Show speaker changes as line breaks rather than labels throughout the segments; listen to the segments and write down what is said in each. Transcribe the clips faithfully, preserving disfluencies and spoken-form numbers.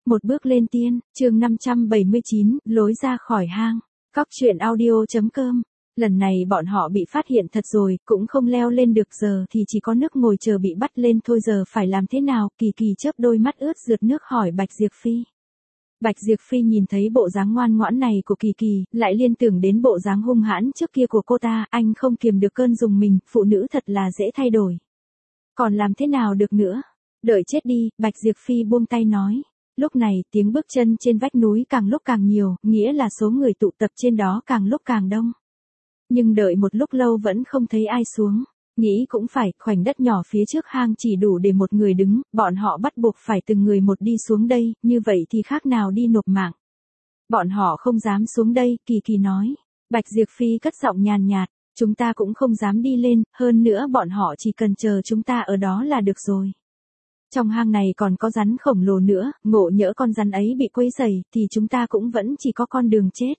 Một bước lên tiên, chương năm trăm bảy mươi chín, lối ra khỏi hang. Cóc truyện audio chấm com. Lần này bọn họ bị phát hiện thật rồi, cũng không leo lên được, giờ thì chỉ có nước ngồi chờ bị bắt lên thôi, giờ phải làm thế nào? Kỳ Kỳ chớp đôi mắt ướt rượt nước hỏi Bạch Diệp Phi. Bạch Diệp Phi nhìn thấy bộ dáng ngoan ngoãn này của Kỳ Kỳ, lại liên tưởng đến bộ dáng hung hãn trước kia của cô ta, anh không kiềm được cơn dùng mình, phụ nữ thật là dễ thay đổi. Còn làm thế nào được nữa? Đợi chết đi, Bạch Diệp Phi buông tay nói. Lúc này, tiếng bước chân trên vách núi càng lúc càng nhiều, nghĩa là số người tụ tập trên đó càng lúc càng đông. Nhưng đợi một lúc lâu vẫn không thấy ai xuống. Nghĩ cũng phải, khoảnh đất nhỏ phía trước hang chỉ đủ để một người đứng, bọn họ bắt buộc phải từng người một đi xuống đây, như vậy thì khác nào đi nộp mạng. Bọn họ không dám xuống đây, Kỳ Kỳ nói. Bạch Diệp Phi cất giọng nhàn nhạt, chúng ta cũng không dám đi lên, hơn nữa bọn họ chỉ cần chờ chúng ta ở đó là được rồi. Trong hang này còn có rắn khổng lồ nữa, ngộ nhỡ con rắn ấy bị quấy rầy, thì chúng ta cũng vẫn chỉ có con đường chết.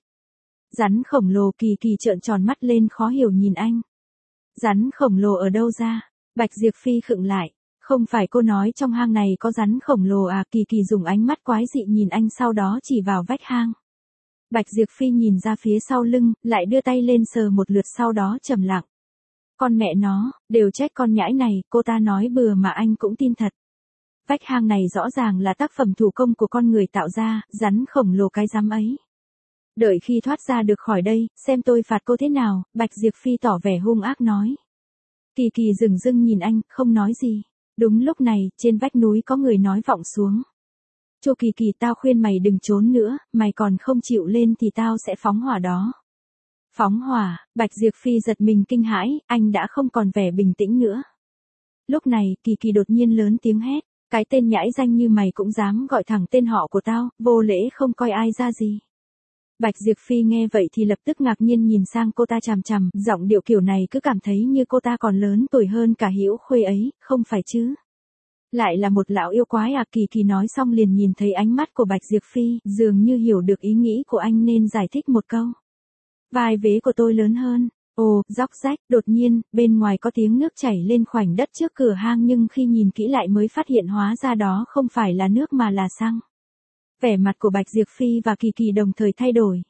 Rắn khổng lồ? Kỳ Kỳ trợn tròn mắt lên khó hiểu nhìn anh. Rắn khổng lồ ở đâu ra? Bạch Diệp Phi khựng lại. Không phải cô nói trong hang này có rắn khổng lồ à? Kỳ Kỳ dùng ánh mắt quái dị nhìn anh, sau đó chỉ vào vách hang. Bạch Diệp Phi nhìn ra phía sau lưng, lại đưa tay lên sờ một lượt, sau đó trầm lặng. Con mẹ nó, đều trách con nhãi này, cô ta nói bừa mà anh cũng tin thật. Vách hang này rõ ràng là tác phẩm thủ công của con người tạo ra, rắn khổng lồ cái rắm ấy. Đợi khi thoát ra được khỏi đây, xem tôi phạt cô thế nào, Bạch Diệp Phi tỏ vẻ hung ác nói. Kỳ Kỳ dửng dưng nhìn anh, không nói gì. Đúng lúc này, trên vách núi có người nói vọng xuống. Chu Kỳ Kỳ, tao khuyên mày đừng trốn nữa, mày còn không chịu lên thì tao sẽ phóng hỏa đó. Phóng hỏa? Bạch Diệp Phi giật mình kinh hãi, anh đã không còn vẻ bình tĩnh nữa. Lúc này, Kỳ Kỳ đột nhiên lớn tiếng hét. Cái tên nhãi danh như mày cũng dám gọi thẳng tên họ của tao, vô lễ không coi ai ra gì. Bạch Diệp Phi nghe vậy thì lập tức ngạc nhiên nhìn sang cô ta chằm chằm, giọng điệu kiểu này cứ cảm thấy như cô ta còn lớn tuổi hơn cả Hữu Khuê ấy, không phải chứ? Lại là một lão yêu quái à? Kỳ Kỳ nói xong liền nhìn thấy ánh mắt của Bạch Diệp Phi, dường như hiểu được ý nghĩ của anh nên giải thích một câu. Vai vế của tôi lớn hơn. Ồ, róc rách, đột nhiên, bên ngoài có tiếng nước chảy lên khoảnh đất trước cửa hang, nhưng khi nhìn kỹ lại mới phát hiện hóa ra đó không phải là nước mà là xăng. Vẻ mặt của Bạch Diệp Phi và Kỳ Kỳ đồng thời thay đổi.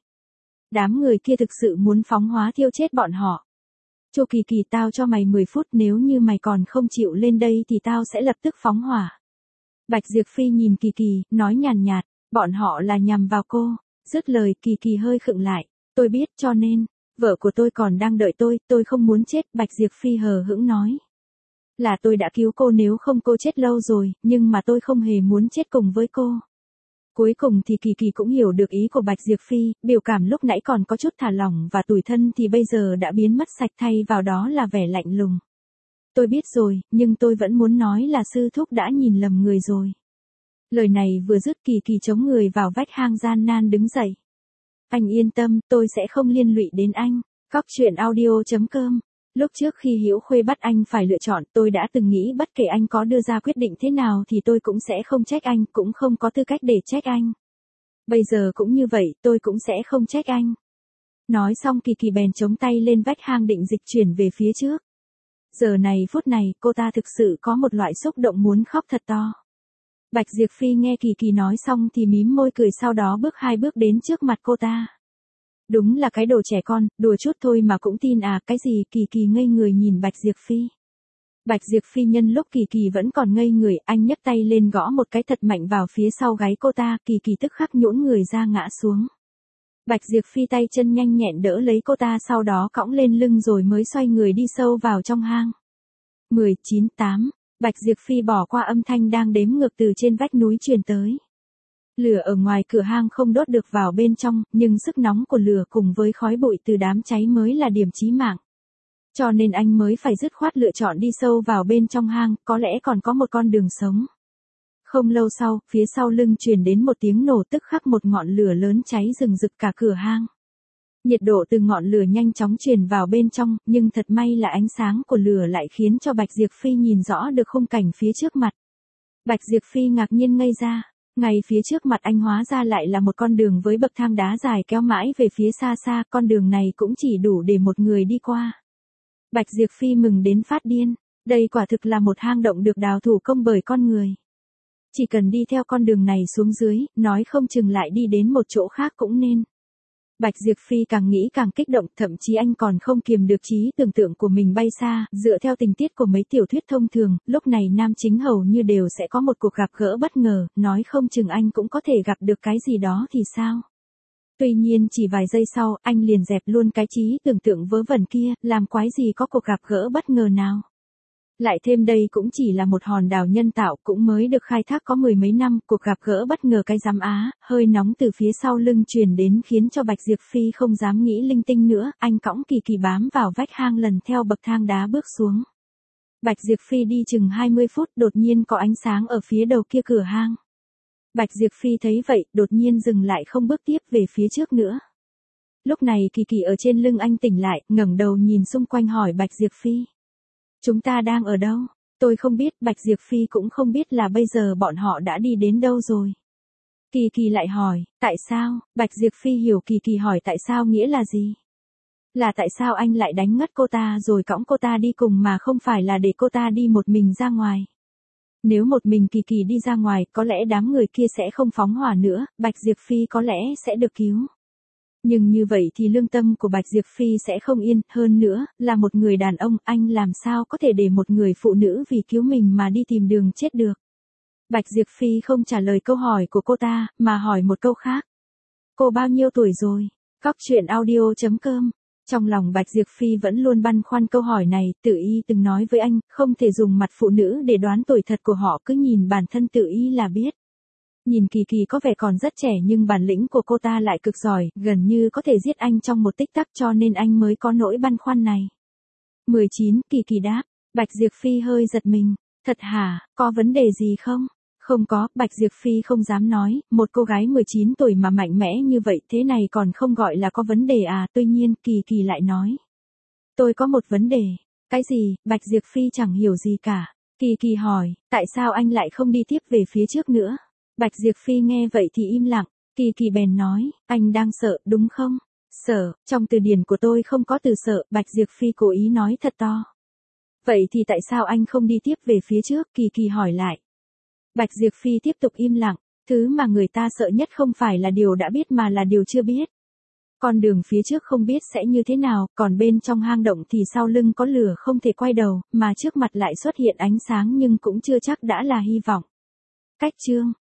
Đám người kia thực sự muốn phóng hỏa thiêu chết bọn họ. Chu Kỳ Kỳ, tao cho mày mười phút, nếu như mày còn không chịu lên đây thì tao sẽ lập tức phóng hỏa. Bạch Diệp Phi nhìn Kỳ Kỳ, nói nhàn nhạt, bọn họ là nhằm vào cô. Dứt lời, Kỳ Kỳ hơi khựng lại. Tôi biết, cho nên, vợ của tôi còn đang đợi tôi, tôi không muốn chết, Bạch Diệp Phi hờ hững nói. Là tôi đã cứu cô, nếu không cô chết lâu rồi, nhưng mà tôi không hề muốn chết cùng với cô. Cuối cùng thì Kỳ Kỳ cũng hiểu được ý của Bạch Diệp Phi, biểu cảm lúc nãy còn có chút thả lỏng và tủi thân thì bây giờ đã biến mất sạch, thay vào đó là vẻ lạnh lùng. Tôi biết rồi, nhưng tôi vẫn muốn nói là sư thúc đã nhìn lầm người rồi. Lời này vừa dứt, Kỳ Kỳ chống người vào vách hang gian nan đứng dậy. Anh yên tâm, tôi sẽ không liên lụy đến anh. Cóc truyện audio chấm com. Lúc trước khi Hữu Khuê bắt anh phải lựa chọn, tôi đã từng nghĩ bất kể anh có đưa ra quyết định thế nào thì tôi cũng sẽ không trách anh, cũng không có tư cách để trách anh. Bây giờ cũng như vậy, tôi cũng sẽ không trách anh. Nói xong Kỳ Kỳ bèn chống tay lên vách hang định dịch chuyển về phía trước. Giờ này phút này, cô ta thực sự có một loại xúc động muốn khóc thật to. Bạch Diệp Phi nghe Kỳ Kỳ nói xong thì mím môi cười, sau đó bước hai bước đến trước mặt cô ta. Đúng là cái đồ trẻ con, đùa chút thôi mà cũng tin à? Cái gì? Kỳ Kỳ ngây người nhìn Bạch Diệp Phi. Bạch Diệp Phi nhân lúc Kỳ Kỳ vẫn còn ngây người, anh nhấc tay lên gõ một cái thật mạnh vào phía sau gáy cô ta, Kỳ Kỳ tức khắc nhũn người ra ngã xuống. Bạch Diệp Phi tay chân nhanh nhẹn đỡ lấy cô ta, sau đó cõng lên lưng rồi mới xoay người đi sâu vào trong hang. mười, chín, tám. Bạch Diệp Phi bỏ qua âm thanh đang đếm ngược từ trên vách núi truyền tới. Lửa ở ngoài cửa hang không đốt được vào bên trong, nhưng sức nóng của lửa cùng với khói bụi từ đám cháy mới là điểm chí mạng. Cho nên anh mới phải dứt khoát lựa chọn đi sâu vào bên trong hang, có lẽ còn có một con đường sống. Không lâu sau, phía sau lưng truyền đến một tiếng nổ, tức khắc một ngọn lửa lớn cháy rừng rực cả cửa hang. Nhiệt độ từ ngọn lửa nhanh chóng truyền vào bên trong, nhưng thật may là ánh sáng của lửa lại khiến cho Bạch Diệp Phi nhìn rõ được khung cảnh phía trước mặt. Bạch Diệp Phi ngạc nhiên ngây ra. Ngay phía trước mặt anh hóa ra lại là một con đường với bậc thang đá dài kéo mãi về phía xa xa, con đường này cũng chỉ đủ để một người đi qua. Bạch Diệp Phi mừng đến phát điên, đây quả thực là một hang động được đào thủ công bởi con người. Chỉ cần đi theo con đường này xuống dưới, nói không chừng lại đi đến một chỗ khác cũng nên. Bạch Diệp Phi càng nghĩ càng kích động, thậm chí anh còn không kiềm được trí tưởng tượng của mình bay xa, dựa theo tình tiết của mấy tiểu thuyết thông thường, lúc này nam chính hầu như đều sẽ có một cuộc gặp gỡ bất ngờ, nói không chừng anh cũng có thể gặp được cái gì đó thì sao. Tuy nhiên chỉ vài giây sau, anh liền dẹp luôn cái trí tưởng tượng vớ vẩn kia, làm quái gì có cuộc gặp gỡ bất ngờ nào. Lại thêm đây cũng chỉ là một hòn đảo nhân tạo, cũng mới được khai thác có mười mấy năm, cuộc gặp gỡ bất ngờ cái giám á, hơi nóng từ phía sau lưng truyền đến khiến cho Bạch Diệp Phi không dám nghĩ linh tinh nữa, anh cõng Kỳ Kỳ bám vào vách hang lần theo bậc thang đá bước xuống. Bạch Diệp Phi đi chừng hai mươi phút, đột nhiên có ánh sáng ở phía đầu kia cửa hang. Bạch Diệp Phi thấy vậy, đột nhiên dừng lại không bước tiếp về phía trước nữa. Lúc này Kỳ Kỳ ở trên lưng anh tỉnh lại, ngẩng đầu nhìn xung quanh hỏi Bạch Diệp Phi. Chúng ta đang ở đâu? Tôi không biết, Bạch Diệp Phi cũng không biết là bây giờ bọn họ đã đi đến đâu rồi. Kỳ Kỳ lại hỏi, tại sao? Bạch Diệp Phi hiểu Kỳ Kỳ hỏi tại sao nghĩa là gì? Là tại sao anh lại đánh ngất cô ta rồi cõng cô ta đi cùng mà không phải là để cô ta đi một mình ra ngoài. Nếu một mình Kỳ Kỳ đi ra ngoài, có lẽ đám người kia sẽ không phóng hỏa nữa, Bạch Diệp Phi có lẽ sẽ được cứu. Nhưng như vậy thì lương tâm của Bạch Diệp Phi sẽ không yên, hơn nữa, là một người đàn ông, anh làm sao có thể để một người phụ nữ vì cứu mình mà đi tìm đường chết được. Bạch Diệp Phi không trả lời câu hỏi của cô ta, mà hỏi một câu khác. Cô bao nhiêu tuổi rồi? Cóc truyện audio chấm com. Trong lòng Bạch Diệp Phi vẫn luôn băn khoăn câu hỏi này, Tử Y từng nói với anh, không thể dùng mặt phụ nữ để đoán tuổi thật của họ, cứ nhìn bản thân Tử Y là biết. Nhìn Kỳ Kỳ có vẻ còn rất trẻ nhưng bản lĩnh của cô ta lại cực giỏi, gần như có thể giết anh trong một tích tắc cho nên anh mới có nỗi băn khoăn này. mười chín, Kỳ Kỳ đáp. Bạch Diệp Phi hơi giật mình. Thật hả, có vấn đề gì không? Không có, Bạch Diệp Phi không dám nói, một cô gái mười chín tuổi mà mạnh mẽ như vậy thế này còn không gọi là có vấn đề à, tuy nhiên Kỳ Kỳ lại nói. Tôi có một vấn đề. Cái gì? Bạch Diệp Phi chẳng hiểu gì cả. Kỳ Kỳ hỏi, tại sao anh lại không đi tiếp về phía trước nữa? Bạch Diệp Phi nghe vậy thì im lặng, Kỳ Kỳ bèn nói, anh đang sợ, đúng không? Sợ, trong từ điển của tôi không có từ sợ, Bạch Diệp Phi cố ý nói thật to. Vậy thì tại sao anh không đi tiếp về phía trước? Kỳ Kỳ hỏi lại. Bạch Diệp Phi tiếp tục im lặng, thứ mà người ta sợ nhất không phải là điều đã biết mà là điều chưa biết. Con đường phía trước không biết sẽ như thế nào, còn bên trong hang động thì sau lưng có lửa không thể quay đầu, mà trước mặt lại xuất hiện ánh sáng nhưng cũng chưa chắc đã là hy vọng. Cách chương